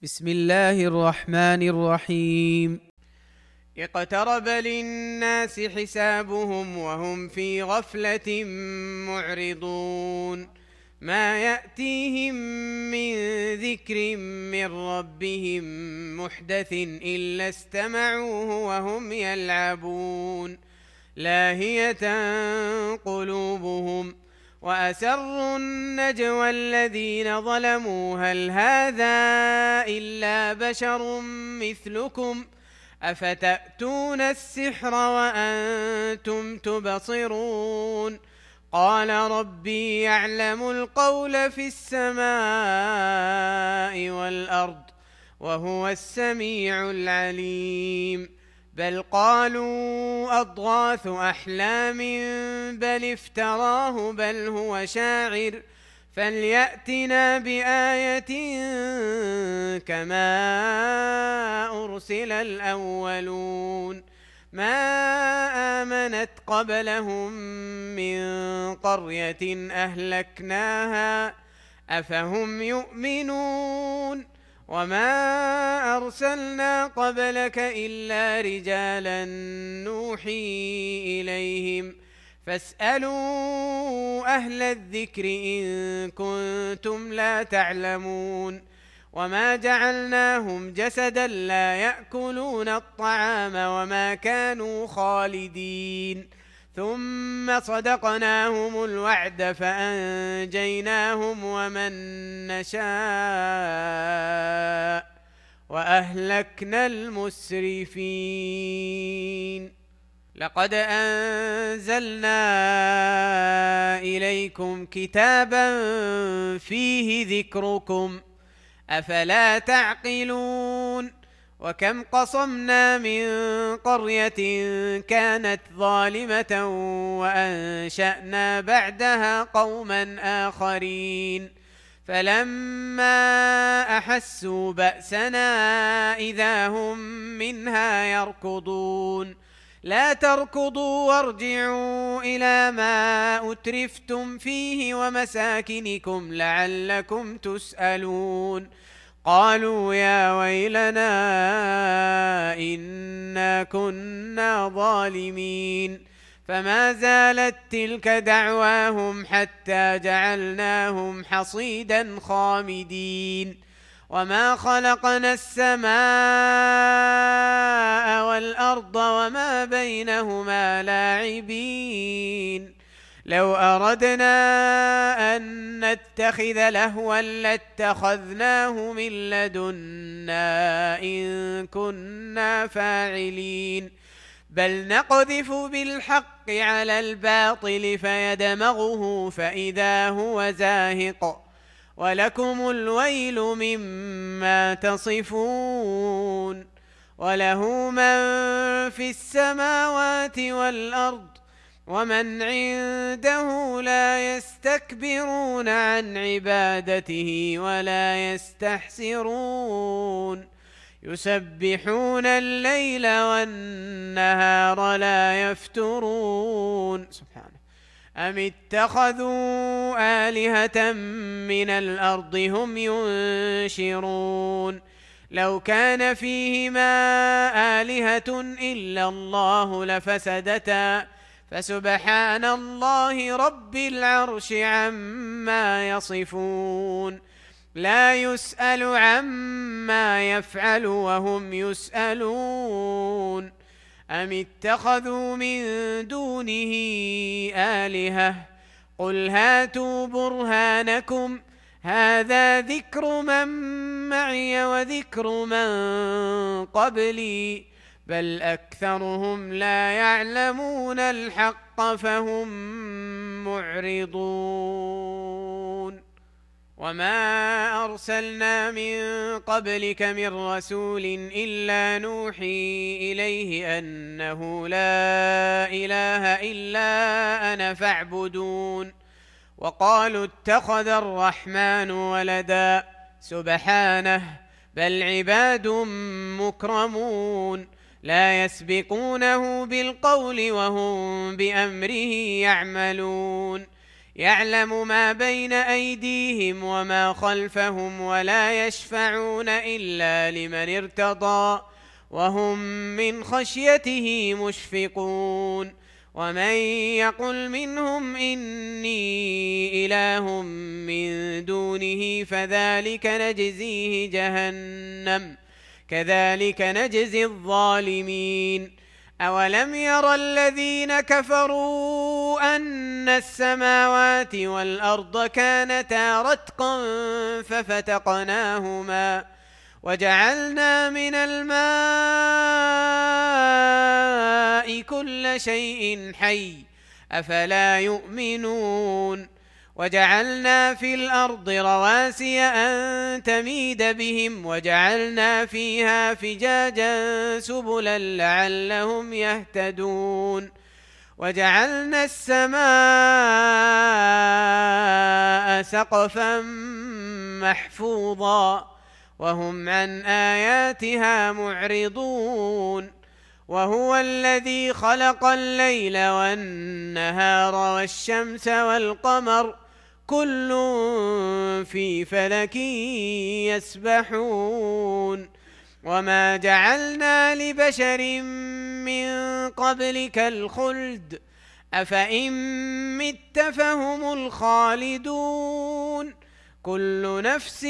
بسم الله الرحمن الرحيم. اقترب للناس حسابهم وهم في غفلة معرضون ما يأتيهم من ذكر من ربهم محدث إلا استمعوه وهم يلعبون لاهية قلوبهم وأسروا النجوى الذين ظلموا هل هذا إلا بشر مثلكم أفتأتون السحر وأنتم تبصرون قال ربي يعلم القول في السماء والأرض وهو السميع العليم بل قالوا أضغاث أحلام بل افتراه بل هو شاعر فليأتنا بآية كما أرسل الأولون ما آمنت قبلهم من قرية أهلكناها أفهم يؤمنون وما أرسلنا قبلك إلا رجالا نوحي إليهم فاسألوا أهل الذكر إن كنتم لا تعلمون وما جعلناهم جسدا لا يأكلون الطعام وما كانوا خالدين ثم صدقناهم الوعد فأنجيناهم ومن نشاء وأهلكنا المسرفين لقد أنزلنا إليكم كتابا فيه ذكركم أفلا تعقلون وكم قصمنا من قرية كانت ظالمة وأنشأنا بعدها قوما آخرين فلما أحسوا بأسنا إذا هم منها يركضون لا تركضوا وارجعوا إلى ما أترفتم فيه ومساكنكم لعلكم تسألون قالوا يا ويلنا إنا كنا ظالمين فما زالت تلك دعواهم حتى جعلناهم حصيدا خامدين وما خلقنا السماء والأرض وما بينهما لاعبين لو أردنا أن نتخذ لهوا لاتخذناه من لدنا إن كنا فاعلين بل نقذف بالحق على الباطل فيدمغه فإذا هو زاهق ولكم الويل مما تصفون وله من في السماوات والأرض ومن عنده لا يستكبرون عن عبادته ولا يستحسرون يسبحون الليل والنهار لا يفترون سبحانه أم اتخذوا آلهة من الأرض هم ينشرون لو كان فيهما آلهة إلا الله لفسدتا فسبحان الله رب العرش عما يصفون لا يسأل عما يفعل وهم يسألون أم اتخذوا من دونه آلهة قل هاتوا برهانكم هذا ذكر من معي وذكر من قبلي بل أكثرهم لا يعلمون الحق فهم معرضون وما أرسلنا من قبلك من رسول إلا نوحي إليه أنه لا إله إلا أنا فاعبدون وقالوا اتخذ الرحمن ولدا سبحانه بل عباد مكرمون لا يسبقونه بالقول وهم بأمره يعملون يعلم ما بين أيديهم وما خلفهم ولا يشفعون إلا لمن ارتضى وهم من خشيته مشفقون ومن يقل منهم إني إله من دونه فذلك نجزيه جهنم كذلك نجزي الظالمين أولم ير الذين كفروا أن السماوات والأرض كانتا رتقا ففتقناهما وجعلنا من الماء كل شيء حي أفلا يؤمنون وجعلنا في الأرض رواسي أن تميد بهم وجعلنا فيها فجاجا سبلا لعلهم يهتدون وجعلنا السماء سقفا محفوظا وهم عن آياتها معرضون وهو الذي خلق الليل والنهار والشمس والقمر كل في فلك يسبحون وما جعلنا لبشر من قبلك الخلد أفإن مت فهم الخالدون كل نفس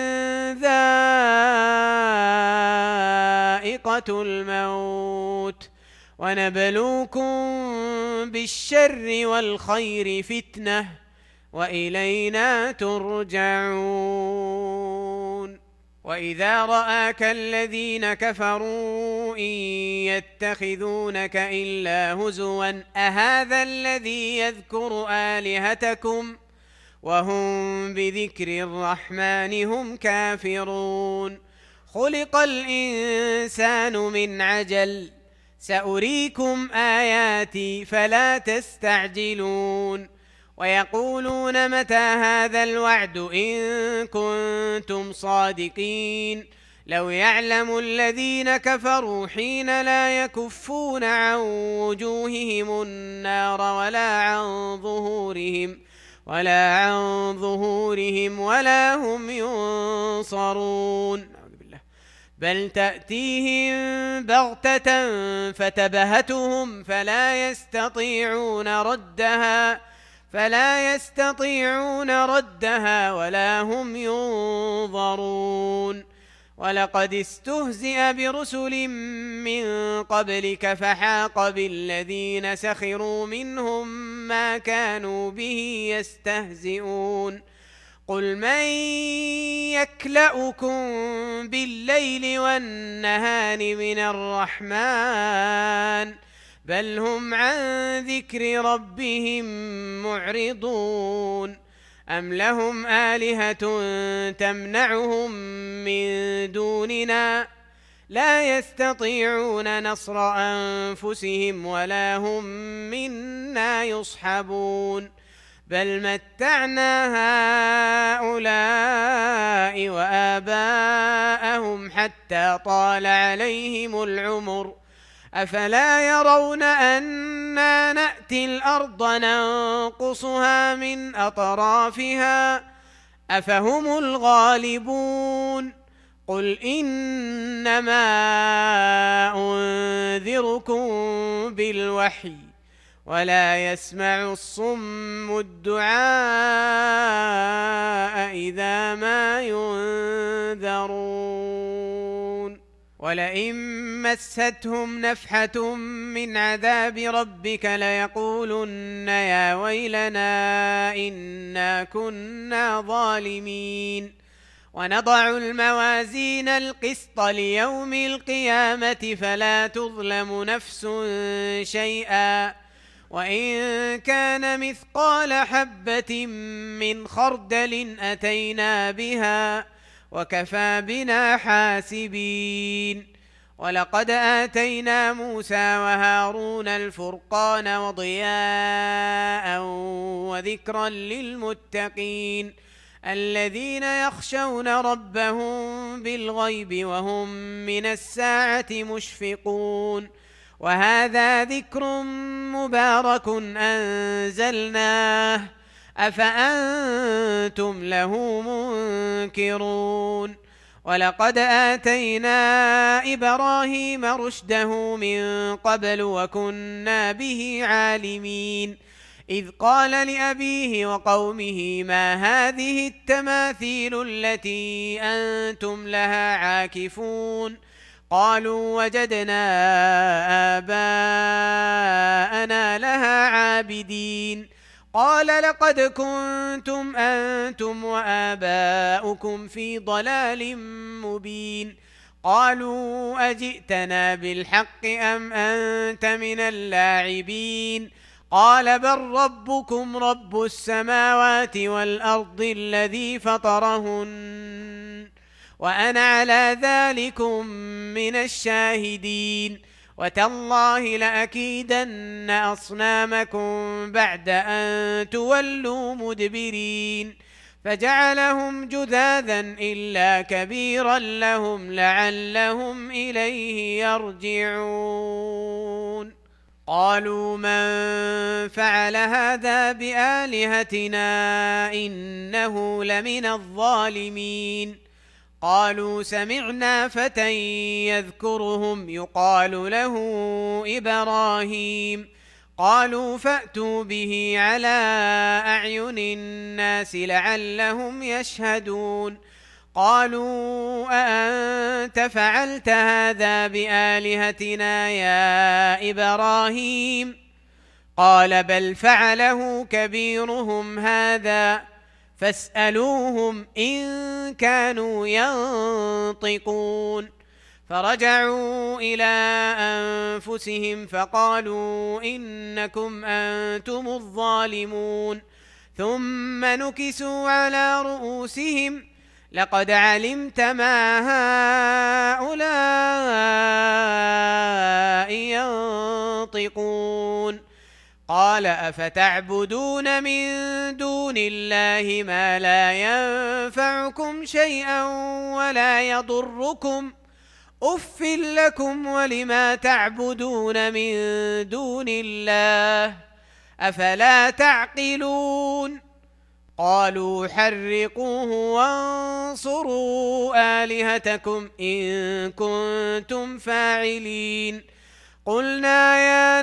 ذائقة الموت ونبلوكم بالشر والخير فتنة وإلينا ترجعون وإذا رآك الذين كفروا إن يتخذونك إلا هزوا أهذا الذي يذكر آلهتكم وهم بذكر الرحمن هم كافرون خلق الإنسان من عجل سأريكم آياتي فلا تستعجلون ويقولون متى هذا الوعد إن كنتم صادقين لو يعلم الذين كفروا حين لا يكفون عن وجوههم النار ولا عن ظهورهم ولا هم ينصرون بل تأتيهم بغتة فتبهتهم فلا يستطيعون ردها ولا هم ينظرون ولقد استهزئ برسل من قبلك فحاق بالذين سخروا منهم ما كانوا به يستهزئون قل من يكلؤكم بالليل والنهار من الرحمن بل هم عن ذكر ربهم معرضون أم لهم آلهة تمنعهم من دوننا لا يستطيعون نصر أنفسهم ولا هم منا يصحبون بل متعنا هؤلاء وآباءهم حتى طال عليهم العمر أفلا يرون أنا نأتي الأرض ننقصها من أطرافها أفهم الغالبون قل إنما أنذركم بالوحي ولا يسمع الصم الدعاء إذا ما ينذرون ولئن مستهم نفحة من عذاب ربك ليقولن يا ويلنا إنا كنا ظالمين ونضع الموازين القسط ليوم القيامة فلا تظلم نفس شيئا وإن كان مثقال حبة من خردل أتينا بها وكفى بنا حاسبين ولقد آتينا موسى وهارون الفرقان وضياء وذكرا للمتقين الذين يخشون ربهم بالغيب وهم من الساعة مشفقون وهذا ذكر مبارك أنزلناه أفأنتم له منكرون ولقد آتينا إبراهيم رشده من قبل وكنا به عالمين إذ قال لأبيه وقومه ما هذه التماثيل التي أنتم لها عاكفون قالوا وجدنا آباءنا لها عابدين قال لقد كنتم أنتم وآباؤكم في ضلال مبين قالوا أجئتنا بالحق أم أنت من اللاعبين قال بل ربكم رب السماوات والأرض الذي فطرهن وأنا على ذلكم من الشاهدين وتالله لأكيدن أصنامكم بعد أن تولوا مدبرين فجعلهم جذاذا إلا كبيرا لهم لعلهم إليه يرجعون قالوا من فعل هذا بآلهتنا إنه لمن الظالمين قالوا سمعنا فتى يذكرهم يقال له إبراهيم قالوا فأتوا به على أعين الناس لعلهم يشهدون قالوا أأنت فعلت هذا بآلهتنا يا إبراهيم قال بل فعله كبيرهم هذا فاسألوهم إن كانوا ينطقون فرجعوا إلى أنفسهم فقالوا إنكم أنتم الظالمون ثم نكسوا على رؤوسهم لقد علمت ما هؤلاء ينطقون قال أفتعبدون من دون الله ما لا ينفعكم شيئا ولا يضركم أف لكم ولما تعبدون من دون الله أفلا تعقلون قالوا حرقوه وانصروا آلهتكم إن كنتم فاعلين قلنا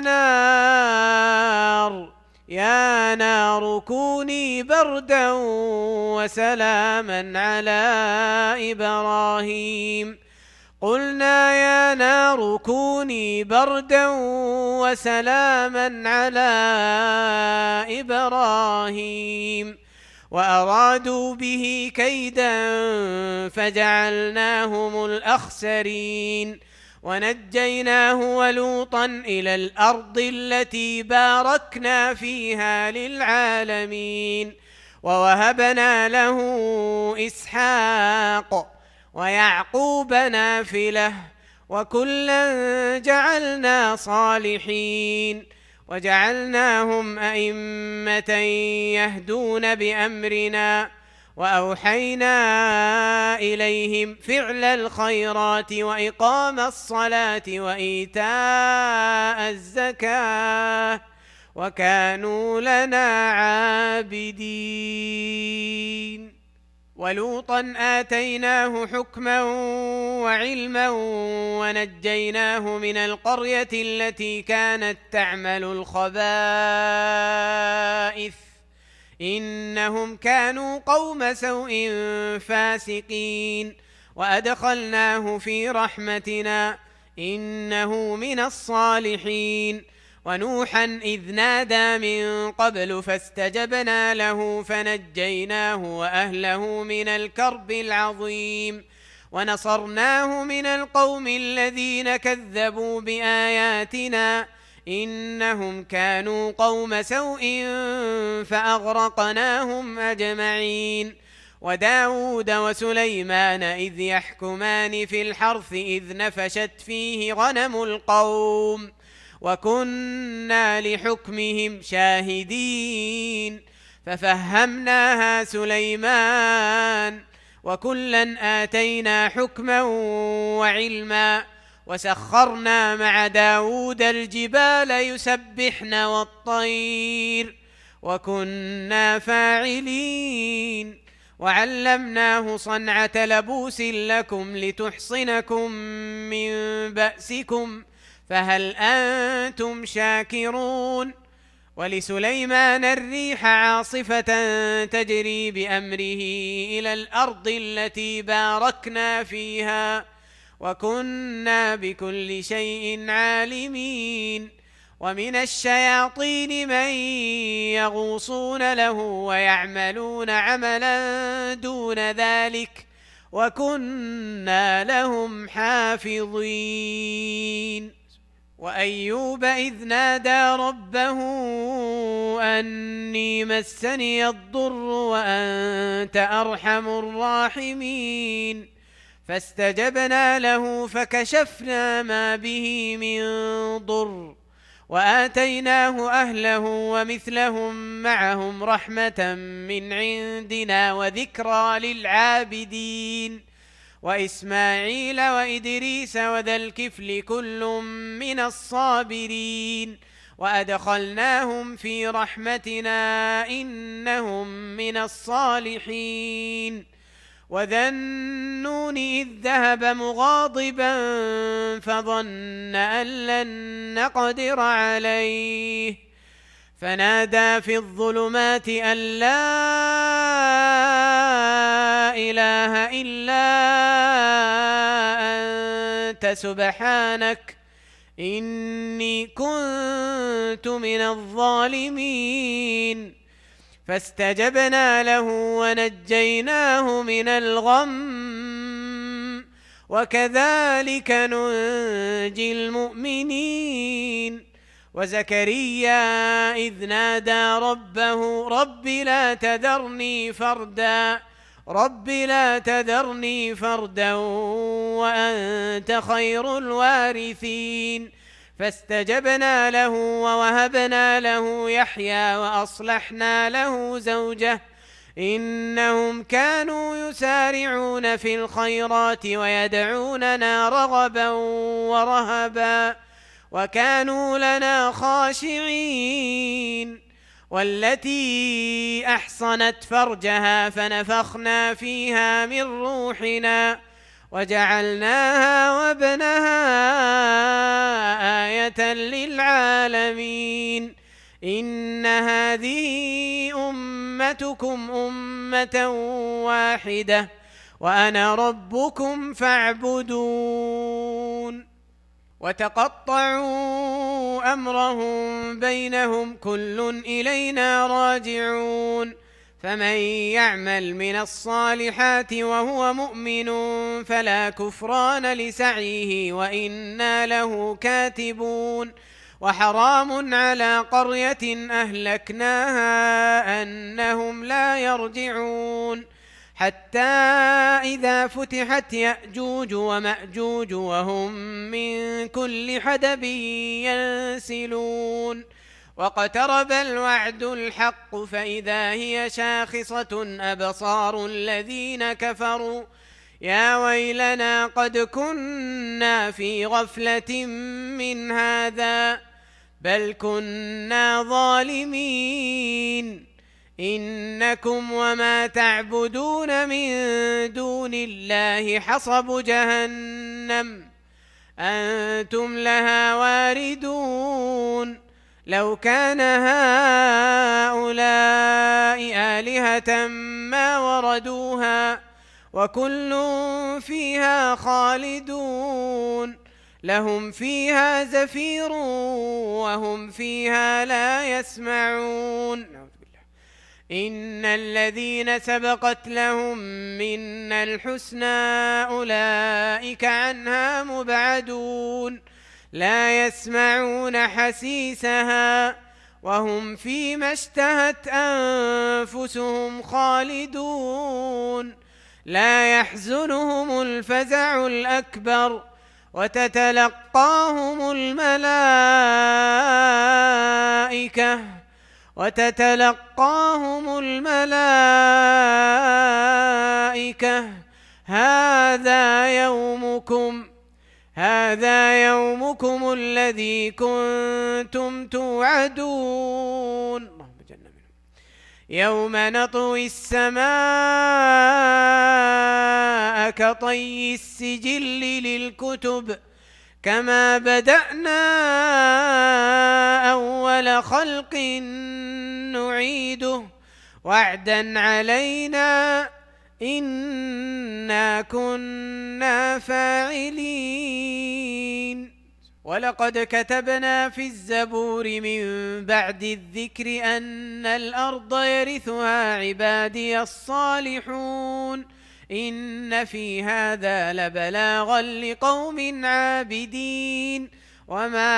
يا نار كوني بردا وسلاما على إبراهيم قلنا يا نار كوني بردا وسلاما على إبراهيم وأرادوا به كيدا فجعلناهم الأخسرين ونجيناه ولوطا إلى الأرض التي باركنا فيها للعالمين ووهبنا له إسحاق ويعقوب نافلة وكلا جعلنا صالحين وجعلناهم أئمة يهدون بأمرنا وأوحينا إليهم فعل الخيرات وإقام الصلاة وإيتاء الزكاة وكانوا لنا عابدين ولوطا آتيناه حكما وعلما ونجيناه من القرية التي كانت تعمل الخبائث إنهم كانوا قوم سوء فاسقين وأدخلناه في رحمتنا إنه من الصالحين ونوحا إذ نادى من قبل فاستجبنا له فنجيناه وأهله من الكرب العظيم ونصرناه من القوم الذين كذبوا بآياتنا إنهم كانوا قوم سوء فأغرقناهم أجمعين وداود وسليمان إذ يحكمان في الحرث إذ نفشت فيه غنم القوم وكنا لحكمهم شاهدين ففهمناها سليمان وكلا آتينا حكما وعلما وسخرنا مع داود الجبال يسبحن والطير وكنا فاعلين وعلمناه صنعة لبوس لكم لتحصنكم من بأسكم فهل أنتم شاكرون ولسليمان الريح عاصفة تجري بأمره إلى الأرض التي باركنا فيها وكنا بكل شيء عالمين ومن الشياطين من يغوصون له ويعملون عملا دون ذلك وكنا لهم حافظين وأيوب إذ نادى ربه أني مسني الضر وأنت أرحم الراحمين فاستجبنا له فكشفنا ما به من ضر وآتيناه أهله ومثلهم معهم رحمة من عندنا وذكرى للعابدين وإسماعيل وإدريس وذا الكفل كل من الصابرين وأدخلناهم في رحمتنا إنهم من الصالحين وذا النون إذ ذهب مغاضبا فظن أن لن نقدر عليه فنادى في الظلمات أن لا إله إلا أنت سبحانك إني كنت من الظالمين فاستجبنا له ونجيناه من الغم وكذلك ننجي المؤمنين وزكريا إذ نادى ربه رب لا تذرني فردا وأنت خير الوارثين فاستجبنا له ووهبنا له يحيى وأصلحنا له زوجه إنهم كانوا يسارعون في الخيرات ويدعوننا رغبا ورهبا وكانوا لنا خاشعين والتي أحصنت فرجها فنفخنا فيها من روحنا وجعلناها وابنها آية للعالمين إن هذه أمتكم أمة واحدة وأنا ربكم فاعبدون وتقطعوا أمرهم بينهم كل إلينا راجعون فمن يعمل من الصالحات وهو مؤمن فلا كفران لسعيه وإنا له كاتبون وحرام على قرية أهلكناها أنهم لا يرجعون حتى إذا فتحت يأجوج ومأجوج وهم من كل حدب ينسلون واقترب الوعد الحق فإذا هي شاخصة أبصار الذين كفروا يا ويلنا قد كنا في غفلة من هذا بل كنا ظالمين إنكم وما تعبدون من دون الله حصب جهنم أنتم لها واردون لو كان هؤلاء آلهة ما وردوها وكل فيها خالدون لهم فيها زفير وهم فيها لا يسمعون إن الذين سبقت لهم منا الحسنى أولئك عنها مبعدون لا يسمعون حسيسها وهم فيما اشتهت أنفسهم خالدون لا يحزنهم الفزع الأكبر وتتلقاهم الملائكة هذا يومكم الذي كنتم توعدون اللهم اجعلنا منهم يوم نطوي السماء كطي السجل للكتب كما بدأنا أول خلق نعيده وعدا علينا إنا كنا فاعلين ولقد كتبنا في الزبور من بعد الذكر أن الأرض يرثها عبادي الصالحون إن في هذا لبلاغا لقوم عابدين وما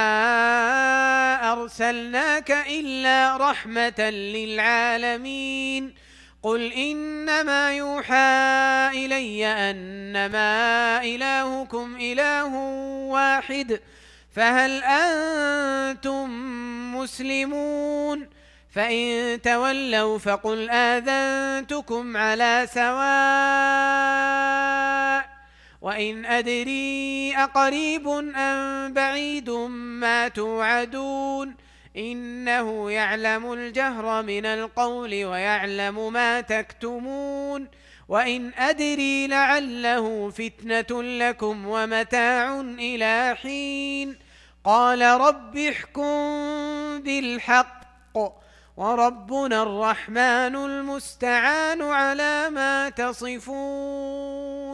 أرسلناك إلا رحمة للعالمين قل إنما يوحى إلي أنما إلهكم إله واحد فهل أنتم مسلمون فإن تولوا فقل آذنتكم على سواء وإن أدري أقريب أم بعيد ما توعدون إنه يعلم الجهر من القول ويعلم ما تكتمون وإن أدري لعله فتنة لكم ومتاع إلى حين قال رب احكم بالحق وربنا الرحمن المستعان على ما تصفون